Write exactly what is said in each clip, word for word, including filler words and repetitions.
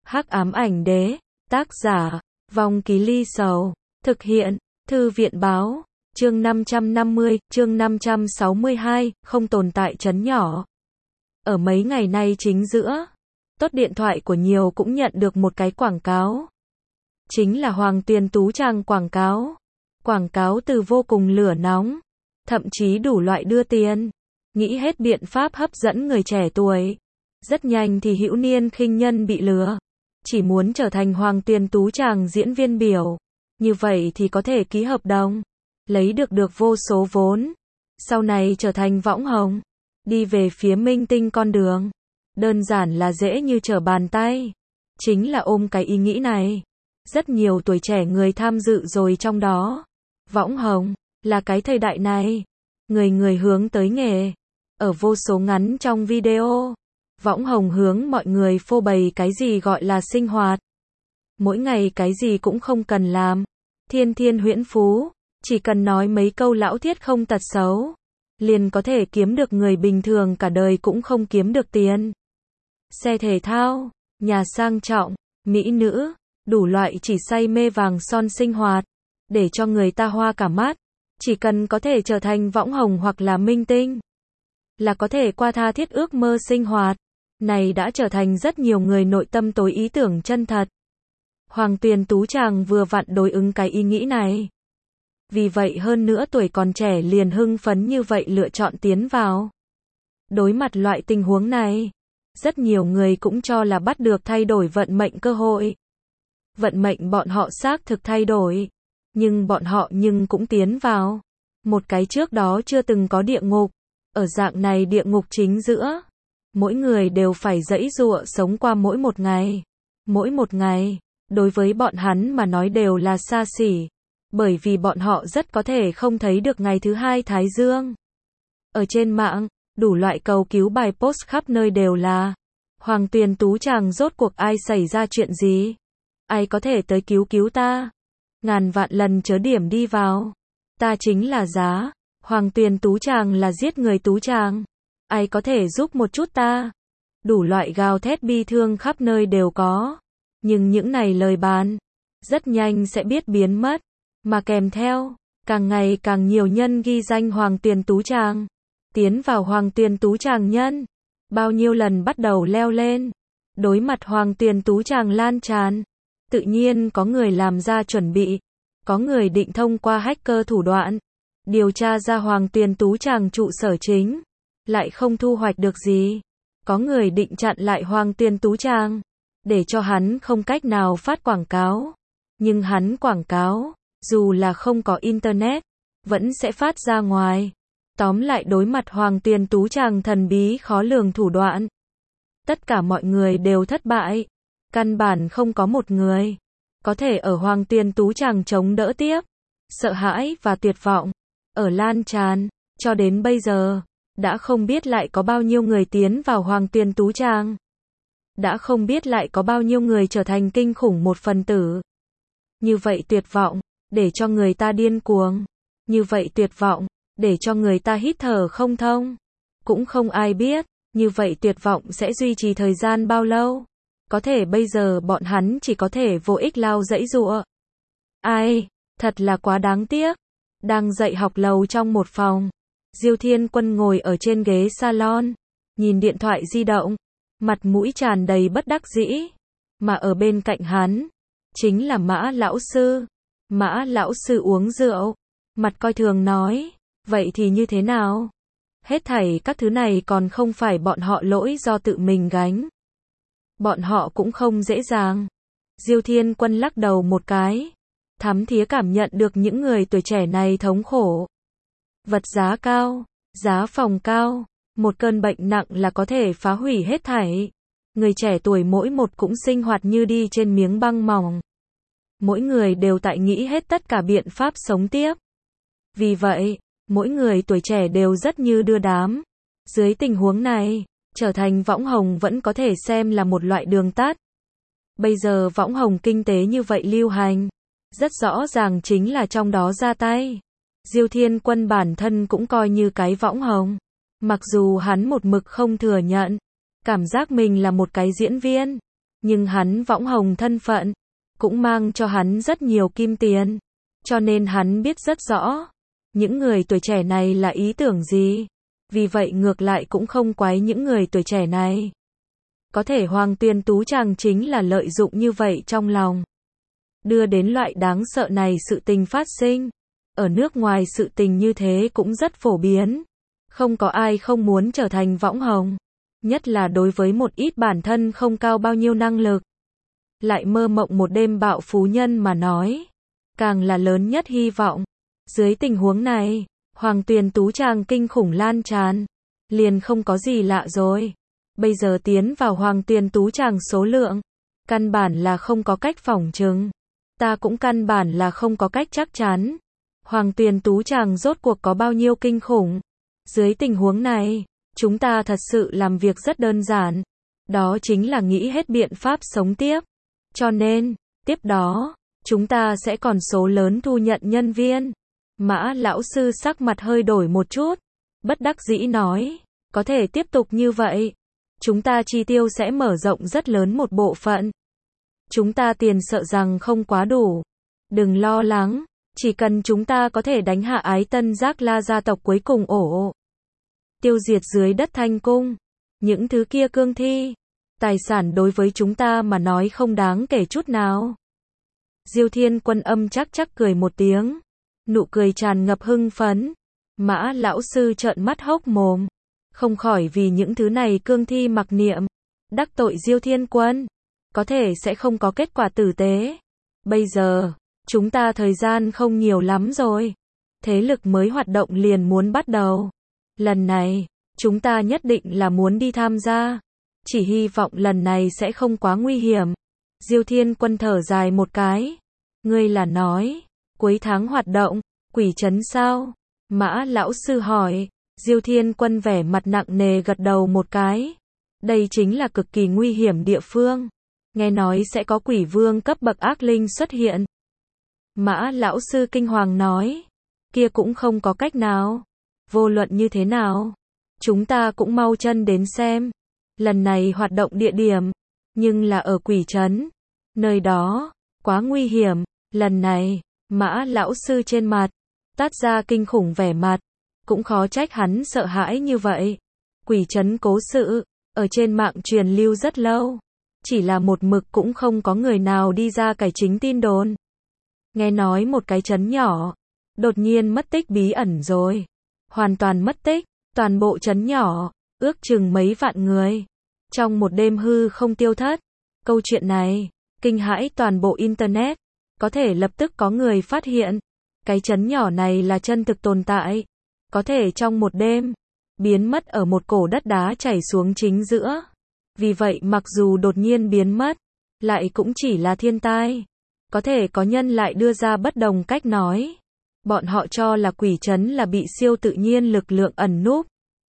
Hắc ám ảnh đế, tác giả, Vong Ký Ly Sầu, thực hiện, Thư viện báo, chương năm trăm năm mươi, chương năm trăm sáu mươi hai, không tồn tại trấn nhỏ. Ở mấy ngày nay chính giữa, tốt điện thoại của nhiều cũng nhận được một cái quảng cáo. Chính là Hoàng Tuyền Tú Trang quảng cáo. Quảng cáo từ vô cùng lửa nóng, thậm chí đủ loại đưa tiền, nghĩ hết biện pháp hấp dẫn người trẻ tuổi. Rất nhanh thì hữu niên khinh nhân bị lừa, chỉ muốn trở thành Hoàng Tuyền Tú Trang diễn viên biểu, như vậy thì có thể ký hợp đồng, lấy được được vô số vốn, sau này trở thành võng hồng, đi về phía minh tinh con đường. Đơn giản là dễ như trở bàn tay. Chính là ôm cái ý nghĩ này, rất nhiều tuổi trẻ người tham dự rồi trong đó. Võng hồng, là cái thời đại này, người người hướng tới nghề. Ở vô số ngắn trong video, võng hồng hướng mọi người phô bày cái gì gọi là sinh hoạt. Mỗi ngày cái gì cũng không cần làm, thiên thiên huyễn phú, chỉ cần nói mấy câu lão thiết không tật xấu, liền có thể kiếm được người bình thường cả đời cũng không kiếm được tiền. Xe thể thao, nhà sang trọng, mỹ nữ, đủ loại chỉ say mê vàng son sinh hoạt, để cho người ta hoa cả mắt. Chỉ cần có thể trở thành võng hồng hoặc là minh tinh, là có thể qua tha thiết ước mơ sinh hoạt. Này đã trở thành rất nhiều người nội tâm tối ý tưởng chân thật. Hoàng Tuyền Tú Trang vừa vặn đối ứng cái ý nghĩ này. Vì vậy hơn nữa tuổi còn trẻ liền hưng phấn như vậy lựa chọn tiến vào. Đối mặt loại tình huống này, rất nhiều người cũng cho là bắt được thay đổi vận mệnh cơ hội. Vận mệnh bọn họ xác thực thay đổi, nhưng bọn họ nhưng cũng tiến vào một cái trước đó chưa từng có địa ngục. Ở dạng này địa ngục chính giữa, mỗi người đều phải giãy giụa sống qua mỗi một ngày. Mỗi một ngày, đối với bọn hắn mà nói đều là xa xỉ, bởi vì bọn họ rất có thể không thấy được ngày thứ hai thái dương. Ở trên mạng, đủ loại cầu cứu bài post khắp nơi đều là Hoàng Tuyền Tú Trang rốt cuộc ai xảy ra chuyện gì? Ai có thể tới cứu cứu ta? Ngàn vạn lần chớ điểm đi vào. Ta chính là giá. Hoàng Tuyền Tú Trang là giết người Tú Trang. Ai có thể giúp một chút ta? Đủ loại gào thét bi thương khắp nơi đều có. Nhưng những này lời bàn, rất nhanh sẽ biết biến mất. Mà kèm theo, càng ngày càng nhiều nhân ghi danh Hoàng Tuyền Tú Trang. Tiến vào Hoàng Tuyền Tú Trang nhân. Bao nhiêu lần bắt đầu leo lên. Đối mặt Hoàng Tuyền Tú Trang lan tràn. Tự nhiên có người làm ra chuẩn bị. Có người định thông qua hacker thủ đoạn. Điều tra ra Hoàng Tuyền Tú Trang trụ sở chính. Lại không thu hoạch được gì. Có người định chặn lại Hoàng Tuyền Tú Trang. Để cho hắn không cách nào phát quảng cáo. Nhưng hắn quảng cáo, dù là không có internet, vẫn sẽ phát ra ngoài. Tóm lại đối mặt Hoàng Tuyền Tú Trang thần bí khó lường thủ đoạn. Tất cả mọi người đều thất bại. Căn bản không có một người có thể ở Hoàng Tuyền Tú Trang chống đỡ tiếp. Sợ hãi và tuyệt vọng ở lan tràn, cho đến bây giờ, đã không biết lại có bao nhiêu người tiến vào Hoàng Tuyền Tú Trang. Đã không biết lại có bao nhiêu người trở thành kinh khủng một phần tử. Như vậy tuyệt vọng, để cho người ta điên cuồng. Như vậy tuyệt vọng, để cho người ta hít thở không thông. Cũng không ai biết, như vậy tuyệt vọng sẽ duy trì thời gian bao lâu. Có thể bây giờ bọn hắn chỉ có thể vô ích lao giãy giụa. Ai, thật là quá đáng tiếc. Đang dạy học lầu trong một phòng, Diêu Thiên Quân ngồi ở trên ghế salon, nhìn điện thoại di động, mặt mũi tràn đầy bất đắc dĩ. Mà ở bên cạnh hắn, chính là Mã lão sư. Mã lão sư uống rượu, mặt coi thường nói, vậy thì như thế nào? Hết thảy các thứ này còn không phải bọn họ lỗi do tự mình gánh. Bọn họ cũng không dễ dàng. Diêu Thiên Quân lắc đầu một cái, thấm thía cảm nhận được những người tuổi trẻ này thống khổ. Vật giá cao, giá phòng cao, một cơn bệnh nặng là có thể phá hủy hết thảy. Người trẻ tuổi mỗi một cũng sinh hoạt như đi trên miếng băng mỏng. Mỗi người đều tại nghĩ hết tất cả biện pháp sống tiếp. Vì vậy, mỗi người tuổi trẻ đều rất như đưa đám. Dưới tình huống này, trở thành võng hồng vẫn có thể xem là một loại đường tắt. Bây giờ võng hồng kinh tế như vậy lưu hành, rất rõ ràng chính là trong đó ra tay. Diêu Thiên Quân bản thân cũng coi như cái võng hồng. Mặc dù hắn một mực không thừa nhận, cảm giác mình là một cái diễn viên. Nhưng hắn võng hồng thân phận, cũng mang cho hắn rất nhiều kim tiền. Cho nên hắn biết rất rõ, những người tuổi trẻ này là ý tưởng gì. Vì vậy ngược lại cũng không quái những người tuổi trẻ này. Có thể Hoàng Tuyền Tú chàng chính là lợi dụng như vậy trong lòng. Đưa đến loại đáng sợ này sự tình phát sinh. Ở nước ngoài sự tình như thế cũng rất phổ biến. Không có ai không muốn trở thành võng hồng. Nhất là đối với một ít bản thân không cao bao nhiêu năng lực. Lại mơ mộng một đêm bạo phú nhân mà nói. Càng là lớn nhất hy vọng. Dưới tình huống này, Hoàng Tuyền Tú chàng kinh khủng lan tràn. Liền không có gì lạ rồi. Bây giờ tiến vào Hoàng Tuyền Tú chàng số lượng. Căn bản là không có cách phỏng chừng. Ta cũng căn bản là không có cách chắc chắn. Hoàng Tuyền Tú chàng rốt cuộc có bao nhiêu kinh khủng. Dưới tình huống này, chúng ta thật sự làm việc rất đơn giản. Đó chính là nghĩ hết biện pháp sống tiếp. Cho nên, tiếp đó, chúng ta sẽ còn số lớn thu nhận nhân viên. Mã lão sư sắc mặt hơi đổi một chút. Bất đắc dĩ nói, có thể tiếp tục như vậy. Chúng ta chi tiêu sẽ mở rộng rất lớn một bộ phận. Chúng ta tiền sợ rằng không quá đủ. Đừng lo lắng, chỉ cần chúng ta có thể đánh hạ Ái Tân Giác La gia tộc cuối cùng ổ. Tiêu diệt dưới đất Thanh Cung. Những thứ kia cương thi. Tài sản đối với chúng ta mà nói không đáng kể chút nào. Diêu Thiên Quân âm chắc chắc cười một tiếng. Nụ cười tràn ngập hưng phấn. Mã lão sư trợn mắt hốc mồm. Không khỏi vì những thứ này cương thi mặc niệm. Đắc tội Diêu Thiên Quân. Có thể sẽ không có kết quả tử tế. Bây giờ, chúng ta thời gian không nhiều lắm rồi. Thế lực mới hoạt động liền muốn bắt đầu. Lần này, chúng ta nhất định là muốn đi tham gia. Chỉ hy vọng lần này sẽ không quá nguy hiểm. Diêu Thiên Quân thở dài một cái. Ngươi là nói, cuối tháng hoạt động, quỷ trấn sao? Mã lão sư hỏi. Diêu Thiên Quân vẻ mặt nặng nề gật đầu một cái. Đây chính là cực kỳ nguy hiểm địa phương. Nghe nói sẽ có quỷ vương cấp bậc ác linh xuất hiện. Mã lão sư kinh hoàng nói. Kia cũng không có cách nào. Vô luận như thế nào, chúng ta cũng mau chân đến xem. Lần này hoạt động địa điểm, nhưng là ở quỷ trấn. Nơi đó, quá nguy hiểm. Lần này, Mã lão sư trên mặt, tát ra kinh khủng vẻ mặt. Cũng khó trách hắn sợ hãi như vậy. Quỷ trấn cố sự, ở trên mạng truyền lưu rất lâu. Chỉ là một mực cũng không có người nào đi ra cải chính tin đồn. Nghe nói một cái trấn nhỏ, đột nhiên mất tích bí ẩn rồi. Hoàn toàn mất tích, toàn bộ trấn nhỏ, ước chừng mấy vạn người. Trong một đêm hư không tiêu thất. Câu chuyện này, kinh hãi toàn bộ Internet. Có thể lập tức có người phát hiện. Cái trấn nhỏ này là chân thực tồn tại. Có thể trong một đêm, biến mất ở một cổ đất đá chảy xuống chính giữa. Vì vậy mặc dù đột nhiên biến mất, lại cũng chỉ là thiên tai. Có thể có nhân lại đưa ra bất đồng cách nói. Bọn họ cho là quỷ trấn là bị siêu tự nhiên lực lượng ẩn núp.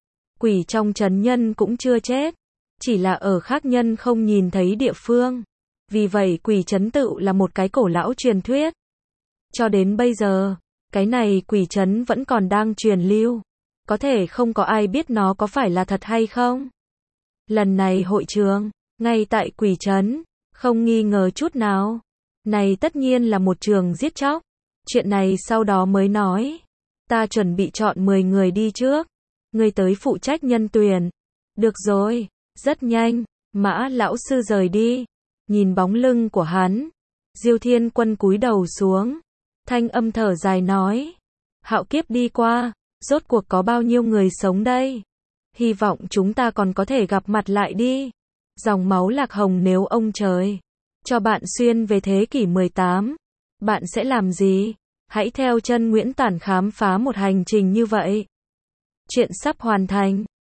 Quỷ trong trấn nhân cũng chưa chết, chỉ là ở khác nhân không nhìn thấy địa phương. Vì vậy quỷ trấn tự là một cái cổ lão truyền thuyết. Cho đến bây giờ, cái này quỷ trấn vẫn còn đang truyền lưu. Có thể không có ai biết nó có phải là thật hay không. Lần này hội trường, ngay tại quỷ trấn, không nghi ngờ chút nào. Này tất nhiên là một trường giết chóc. Chuyện này sau đó mới nói. Ta chuẩn bị chọn mười người đi trước. Ngươi tới phụ trách nhân tuyển. Được rồi, rất nhanh, Mã lão sư rời đi. Nhìn bóng lưng của hắn, Diêu Thiên Quân cúi đầu xuống. Thanh âm thở dài nói. Hạo kiếp đi qua, rốt cuộc có bao nhiêu người sống đây? Hy vọng chúng ta còn có thể gặp mặt lại đi. Dòng máu lạc hồng nếu ông trời cho bạn xuyên về thế kỷ mười tám, bạn sẽ làm gì? Hãy theo chân Nguyễn Tản khám phá một hành trình như vậy. Chuyện sắp hoàn thành.